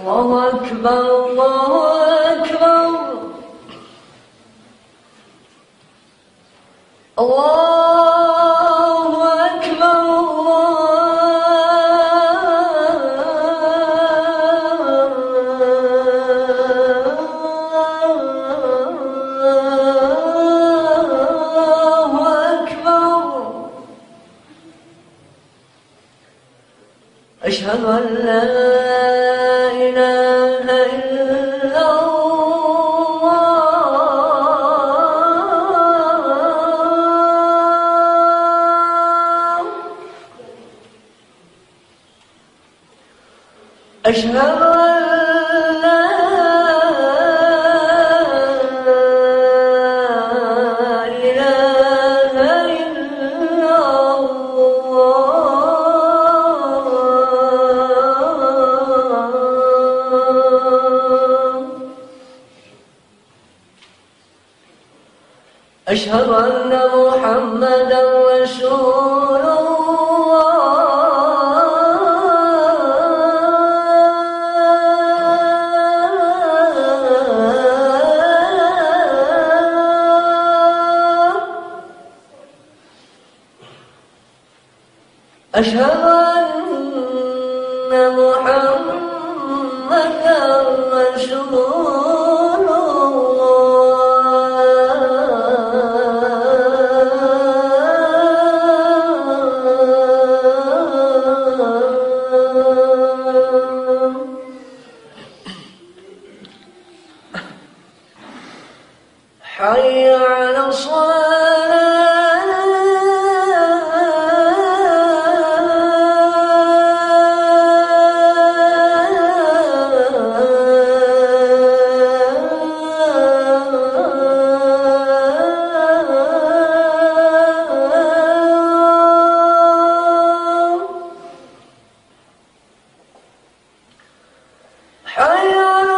الله أكبر الله أكبر الله أكبر الله أكبر أشهد أن لا إله إلا الله أشهد أن لا إله إلا الله أشهد أن محمدا رسول أشهد أن محمدا رسول الله حي على حي على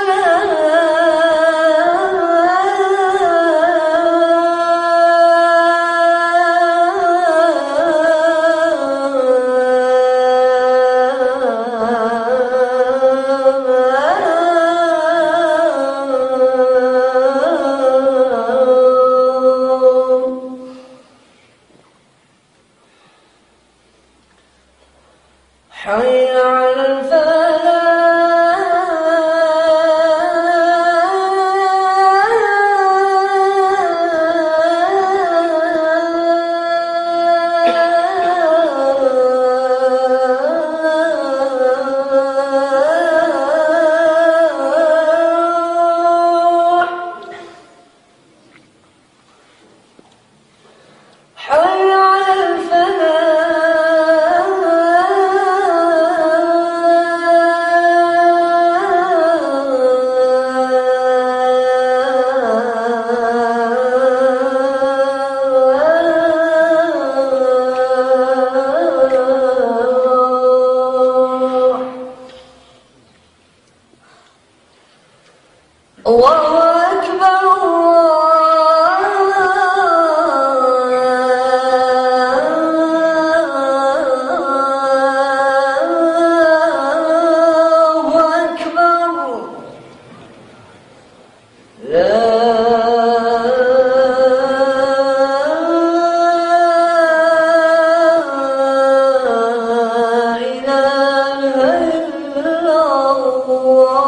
حي على الله أكبر الله أكبر لا إله إلا الله